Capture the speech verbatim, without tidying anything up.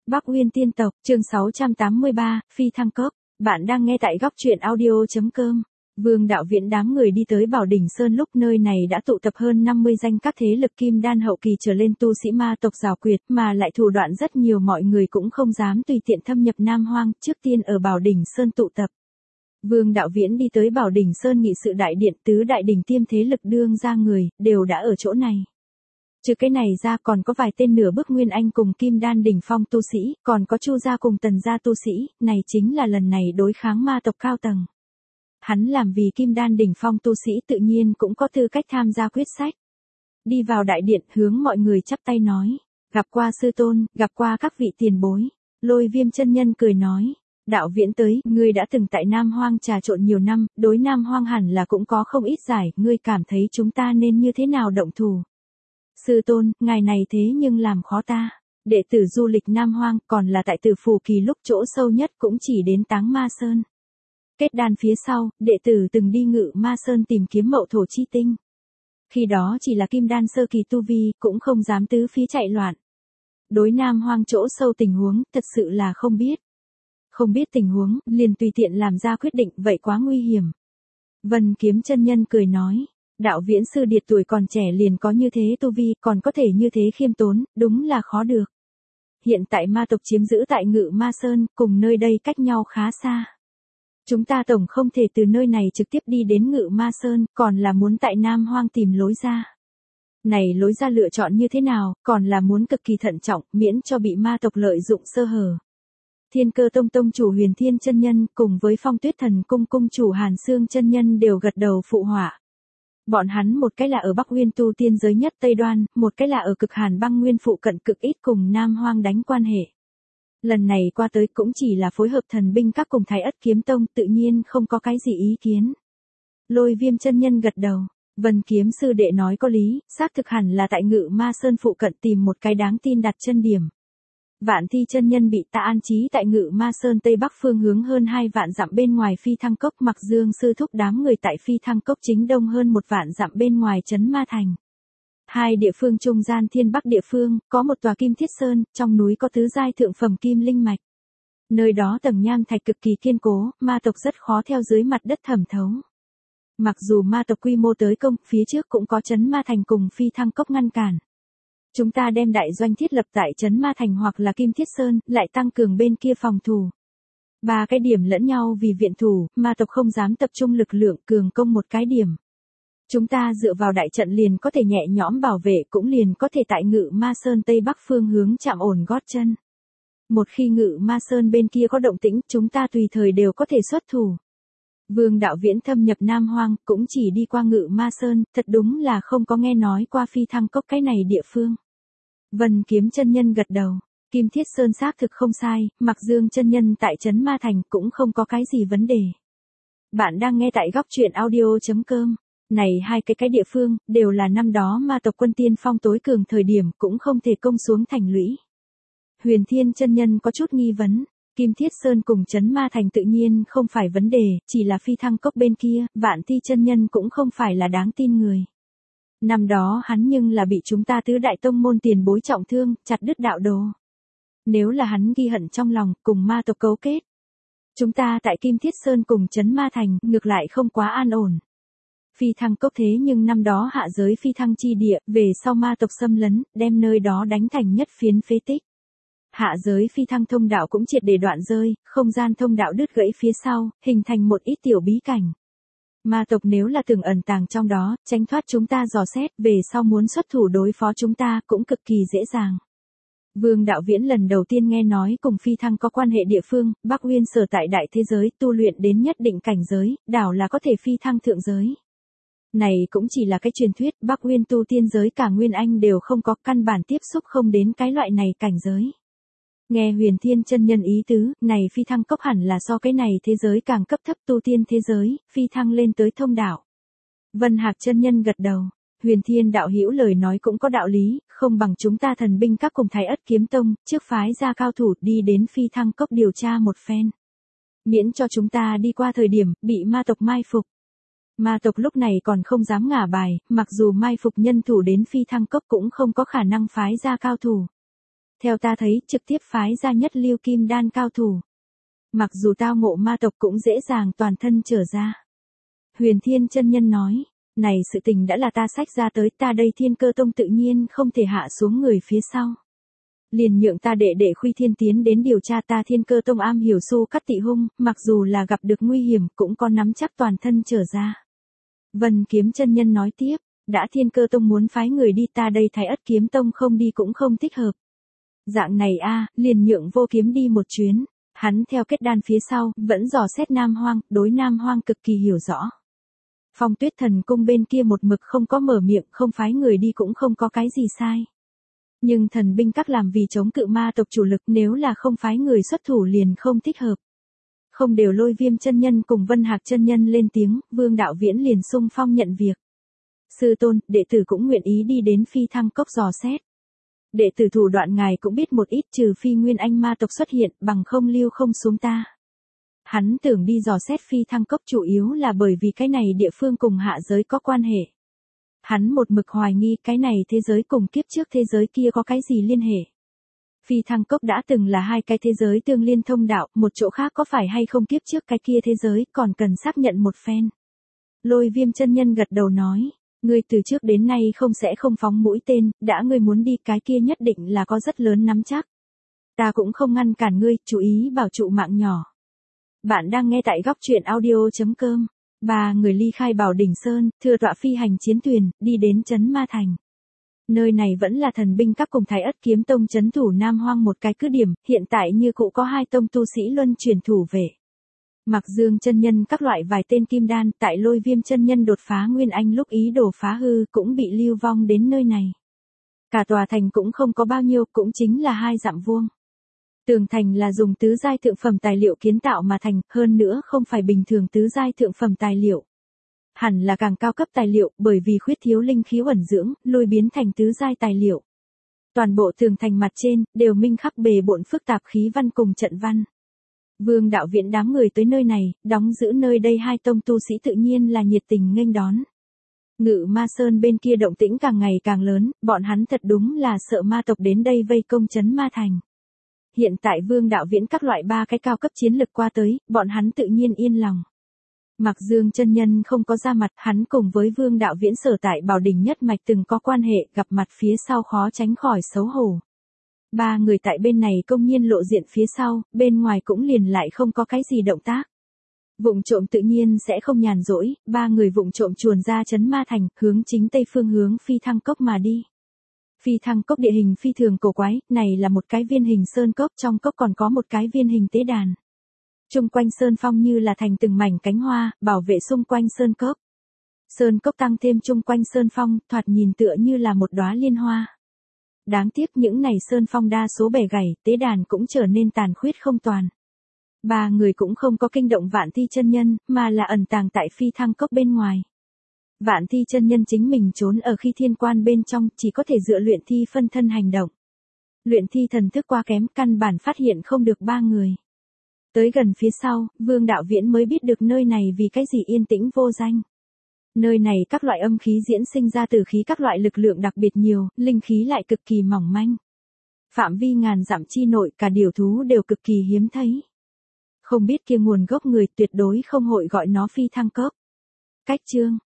Bắc Uyên tiên tộc, chương sáu trăm tám mươi ba, Phi Thăng Cốc. Bạn đang nghe tại góc truyện audio chấm com. Vương đạo viễn đám người đi tới Bảo Đỉnh Sơn lúc nơi này đã tụ tập hơn năm mươi danh các thế lực kim đan hậu kỳ trở lên tu sĩ ma tộc rào quyệt, mà lại thủ đoạn rất nhiều, mọi người cũng không dám tùy tiện thâm nhập Nam Hoang, trước tiên ở Bảo Đỉnh Sơn tụ tập. Vương đạo viễn đi tới Bảo Đỉnh Sơn nghị sự đại điện, tứ đại đỉnh tiêm thế lực đương ra người, đều đã ở chỗ này. Trừ cái này ra còn có vài tên nửa bước nguyên anh cùng kim đan đỉnh phong tu sĩ, còn có Chu gia cùng Tần gia tu sĩ, này chính là lần này đối kháng ma tộc cao tầng. Hắn làm vì kim đan đỉnh phong tu sĩ tự nhiên cũng có tư cách tham gia quyết sách. Đi vào đại điện hướng mọi người chắp tay nói, gặp qua sư tôn, gặp qua các vị tiền bối. Lôi Viêm chân nhân cười nói, đạo viễn tới, ngươi đã từng tại Nam Hoang trà trộn nhiều năm, đối Nam Hoang hẳn là cũng có không ít giải, ngươi cảm thấy chúng ta nên như thế nào động thủ? Sư tôn, ngài này thế nhưng làm khó ta. Đệ tử du lịch Nam Hoang, còn là tại Tử Phù Kỳ lúc chỗ sâu nhất cũng chỉ đến Táng Ma Sơn. Kết đan phía sau, đệ tử từng đi Ngự Ma Sơn tìm kiếm mậu thổ chi tinh. Khi đó chỉ là kim đan sơ kỳ tu vi, cũng không dám tứ phía chạy loạn. Đối Nam Hoang chỗ sâu tình huống, thật sự là không biết. Không biết tình huống, liền tùy tiện làm ra quyết định, vậy quá nguy hiểm. Vân Kiếm chân nhân cười nói, đạo viễn sư điệt tuổi còn trẻ liền có như thế tu vi, còn có thể như thế khiêm tốn, đúng là khó được. Hiện tại ma tộc chiếm giữ tại Ngự Ma Sơn, cùng nơi đây cách nhau khá xa. Chúng ta tổng không thể từ nơi này trực tiếp đi đến Ngự Ma Sơn, còn là muốn tại Nam Hoang tìm lối ra. Này lối ra lựa chọn như thế nào, còn là muốn cực kỳ thận trọng, miễn cho bị ma tộc lợi dụng sơ hở. Thiên Cơ Tông tông chủ Huyền Thiên chân nhân cùng với Phong Tuyết Thần cung cung chủ Hàn Xương chân nhân đều gật đầu phụ họa. Bọn hắn một cái là ở Bắc Uyên tu tiên giới nhất Tây Đoan, một cái là ở cực Hàn băng nguyên phụ cận cực ít cùng Nam Hoang đánh quan hệ. Lần này qua tới cũng chỉ là phối hợp thần binh các cùng Thái Ất Kiếm Tông, tự nhiên không có cái gì ý kiến. Lôi Viêm chân nhân gật đầu, Vân Kiếm sư đệ nói có lý, xác thực hẳn là tại Ngự Ma Sơn phụ cận tìm một cái đáng tin đặt chân điểm. Vạn Thi chân nhân bị ta an trí tại Ngự Ma Sơn Tây Bắc phương hướng hơn hai vạn dặm bên ngoài Phi Thăng Cốc, Mặc Dương sư thúc đám người tại Phi Thăng Cốc chính đông hơn một vạn dặm bên ngoài trấn Ma Thành. Hai địa phương trung gian thiên bắc địa phương, có một tòa Kim Thiết Sơn, trong núi có tứ giai thượng phẩm kim linh mạch. Nơi đó tầng nham thạch cực kỳ kiên cố, ma tộc rất khó theo dưới mặt đất thẩm thấu. Mặc dù ma tộc quy mô tới công, phía trước cũng có trấn Ma Thành cùng Phi Thăng Cốc ngăn cản. Chúng ta đem đại doanh thiết lập tại trấn Ma Thành hoặc là Kim Thiết Sơn, lại tăng cường bên kia phòng thủ. Ba cái điểm lẫn nhau vì viện thủ, ma tộc không dám tập trung lực lượng cường công một cái điểm. Chúng ta dựa vào đại trận liền có thể nhẹ nhõm bảo vệ, cũng liền có thể tại Ngự Ma Sơn Tây Bắc phương hướng chạm ổn gót chân. Một khi Ngự Ma Sơn bên kia có động tĩnh, chúng ta tùy thời đều có thể xuất thủ. Vương đạo viễn thâm nhập Nam Hoang, cũng chỉ đi qua Ngự Ma Sơn, thật đúng là không có nghe nói qua Phi Thăng Cốc cái này địa phương. Vân Kiếm chân nhân gật đầu, Kim Thiết Sơn xác thực không sai, Mặc Dương chân nhân tại trấn Ma Thành cũng không có cái gì vấn đề. Bạn đang nghe tại góc truyện audio chấm com. Này hai cái cái địa phương, đều là năm đó ma tộc quân tiên phong tối cường thời điểm, cũng không thể công xuống thành lũy. Huyền Thiên chân nhân có chút nghi vấn, Kim Thiết Sơn cùng trấn Ma Thành tự nhiên không phải vấn đề, chỉ là Phi Thăng Cốc bên kia, Vạn Thi chân nhân cũng không phải là đáng tin người. Năm đó hắn nhưng là bị chúng ta tứ đại tông môn tiền bối trọng thương, chặt đứt đạo đồ. Nếu là hắn ghi hận trong lòng, cùng ma tộc cấu kết, chúng ta tại Kim Thiết Sơn cùng trấn Ma Thành, ngược lại không quá an ổn. Phi Thăng Cốc thế nhưng năm đó hạ giới phi thăng chi địa, về sau ma tộc xâm lấn, đem nơi đó đánh thành nhất phiến phế tích. Hạ giới phi thăng thông đạo cũng triệt để đoạn rơi, không gian thông đạo đứt gãy phía sau, hình thành một ít tiểu bí cảnh. Ma tộc nếu là từng ẩn tàng trong đó, tránh thoát chúng ta dò xét, về sau muốn xuất thủ đối phó chúng ta cũng cực kỳ dễ dàng. Vương đạo viễn lần đầu tiên nghe nói cùng phi thăng có quan hệ địa phương, Bắc Uyên sở tại đại thế giới, tu luyện đến nhất định cảnh giới, đảo là có thể phi thăng thượng giới. Này cũng chỉ là cái truyền thuyết, Bắc Uyên tu tiên giới cả Nguyên Anh đều không có, căn bản tiếp xúc không đến cái loại này cảnh giới. Nghe Huyền Thiên chân nhân ý tứ, này Phi Thăng Cốc hẳn là so cái này thế giới càng cấp thấp tu tiên thế giới, phi thăng lên tới thông đạo. Vân Hạc chân nhân gật đầu, Huyền Thiên đạo hữu lời nói cũng có đạo lý, không bằng chúng ta thần binh các cùng Thái Ất Kiếm Tông, trước phái ra cao thủ đi đến Phi Thăng Cốc điều tra một phen. Miễn cho chúng ta đi qua thời điểm, bị ma tộc mai phục. Ma tộc lúc này còn không dám ngả bài, mặc dù mai phục nhân thủ đến Phi Thăng Cốc cũng không có khả năng phái ra cao thủ. Theo ta thấy, trực tiếp phái ra nhất lưu kim đan cao thủ. Mặc dù tao ngộ ma tộc cũng dễ dàng toàn thân trở ra. Huyền Thiên chân nhân nói, này sự tình đã là ta xách ra tới, ta đây Thiên Cơ Tông tự nhiên không thể hạ xuống người phía sau. Liền nhượng ta đệ đệ Khuy Thiên tiến đến điều tra, ta Thiên Cơ Tông am hiểu su cắt tị hung, mặc dù là gặp được nguy hiểm cũng có nắm chắc toàn thân trở ra. Vân Kiếm chân nhân nói tiếp, đã Thiên Cơ Tông muốn phái người đi, ta đây Thái Ất Kiếm Tông không đi cũng không thích hợp. Dạng này a, liền nhượng Vô Kiếm đi một chuyến. Hắn theo kết đan phía sau, vẫn dò xét Nam Hoang, đối Nam Hoang cực kỳ hiểu rõ. Phong Tuyết Thần Cung bên kia một mực không có mở miệng, không phái người đi cũng không có cái gì sai. Nhưng thần binh các làm vì chống cự ma tộc chủ lực, nếu là không phái người xuất thủ liền không thích hợp. Không đều Lôi Viêm chân nhân cùng Vân Hạc chân nhân lên tiếng, Vương Đạo Viễn liền xung phong nhận việc. Sư tôn, đệ tử cũng nguyện ý đi đến Phi Thăng Cốc dò xét. Đệ tử thủ đoạn ngài cũng biết một ít, trừ phi Nguyên Anh ma tộc xuất hiện, bằng không lưu không xuống ta. Hắn tưởng đi dò xét Phi Thăng Cốc chủ yếu là bởi vì cái này địa phương cùng hạ giới có quan hệ. Hắn một mực hoài nghi cái này thế giới cùng kiếp trước thế giới kia có cái gì liên hệ. Phi Thăng Cốc đã từng là hai cái thế giới tương liên thông đạo, một chỗ khác có phải hay không kiếp trước cái kia thế giới còn cần xác nhận một phen. Lôi Viêm chân nhân gật đầu nói, ngươi từ trước đến nay không sẽ không phóng mũi tên, đã ngươi muốn đi cái kia nhất định là có rất lớn nắm chắc. Ta cũng không ngăn cản ngươi, chú ý bảo trụ mạng nhỏ. Bạn đang nghe tại góc truyện audio chấm com. Ba người ly khai Bảo Đỉnh Sơn, thừa tọa phi hành chiến thuyền, đi đến Trấn Ma Thành. Nơi này vẫn là thần binh các cùng Thái Ất Kiếm Tông trấn thủ Nam Hoang một cái cứ điểm, hiện tại như cũ có hai tông tu sĩ luân chuyển thủ vệ. Mặc Dương chân nhân các loại vài tên kim đan, tại Lôi Viêm chân nhân đột phá Nguyên Anh lúc ý đồ phá hư cũng bị lưu vong đến nơi này. Cả tòa thành cũng không có bao nhiêu, cũng chính là hai dặm vuông. Tường thành là dùng tứ giai thượng phẩm tài liệu kiến tạo mà thành, hơn nữa không phải bình thường tứ giai thượng phẩm tài liệu. Hẳn là càng cao cấp tài liệu, bởi vì khuyết thiếu linh khí ẩn dưỡng, lôi biến thành tứ giai tài liệu. Toàn bộ tường thành mặt trên, đều minh khắc bề bộn phức tạp khí văn cùng trận văn. Vương Đạo Viễn đám người tới nơi này, đóng giữ nơi đây hai tông tu sĩ tự nhiên là nhiệt tình nghênh đón. Ngự Ma Sơn bên kia động tĩnh càng ngày càng lớn, bọn hắn thật đúng là sợ ma tộc đến đây vây công Trấn Ma Thành. Hiện tại Vương Đạo Viễn các loại ba cái cao cấp chiến lực qua tới, bọn hắn tự nhiên yên lòng. Mặc Dương chân nhân không có ra mặt, hắn cùng với Vương Đạo Viễn sở tại Bảo Đỉnh nhất mạch từng có quan hệ, gặp mặt phía sau khó tránh khỏi xấu hổ. Ba người tại bên này công nhiên lộ diện phía sau, bên ngoài cũng liền lại không có cái gì động tác. Vụng trộm tự nhiên sẽ không nhàn rỗi, ba người vụng trộm chuồn ra Trấn Ma Thành, hướng chính tây phương hướng Phi Thăng Cốc mà đi. Phi Thăng Cốc địa hình phi thường cổ quái, này là một cái viên hình sơn cốc, trong cốc còn có một cái viên hình tế đàn. Trung quanh sơn phong như là thành từng mảnh cánh hoa, bảo vệ xung quanh sơn cốc. Sơn cốc tăng thêm trung quanh sơn phong, thoạt nhìn tựa như là một đóa liên hoa. Đáng tiếc những này sơn phong đa số bẻ gãy, tế đàn cũng trở nên tàn khuyết không toàn. Ba người cũng không có kinh động Vạn Thi chân nhân, mà là ẩn tàng tại Phi Thăng Cốc bên ngoài. Vạn Thi chân nhân chính mình trốn ở khi thiên quan bên trong, chỉ có thể dựa luyện thi phân thân hành động. Luyện thi thần thức quá kém, căn bản phát hiện không được ba người. Tới gần phía sau, Vương Đạo Viễn mới biết được nơi này vì cái gì yên tĩnh vô danh. Nơi này các loại âm khí diễn sinh ra từ khí các loại lực lượng đặc biệt nhiều, linh khí lại cực kỳ mỏng manh. Phạm vi ngàn dặm chi nội, cả điều thú đều cực kỳ hiếm thấy. Không biết kia nguồn gốc người, tuyệt đối không hội gọi nó Phi Thăng Cốc. Cách chương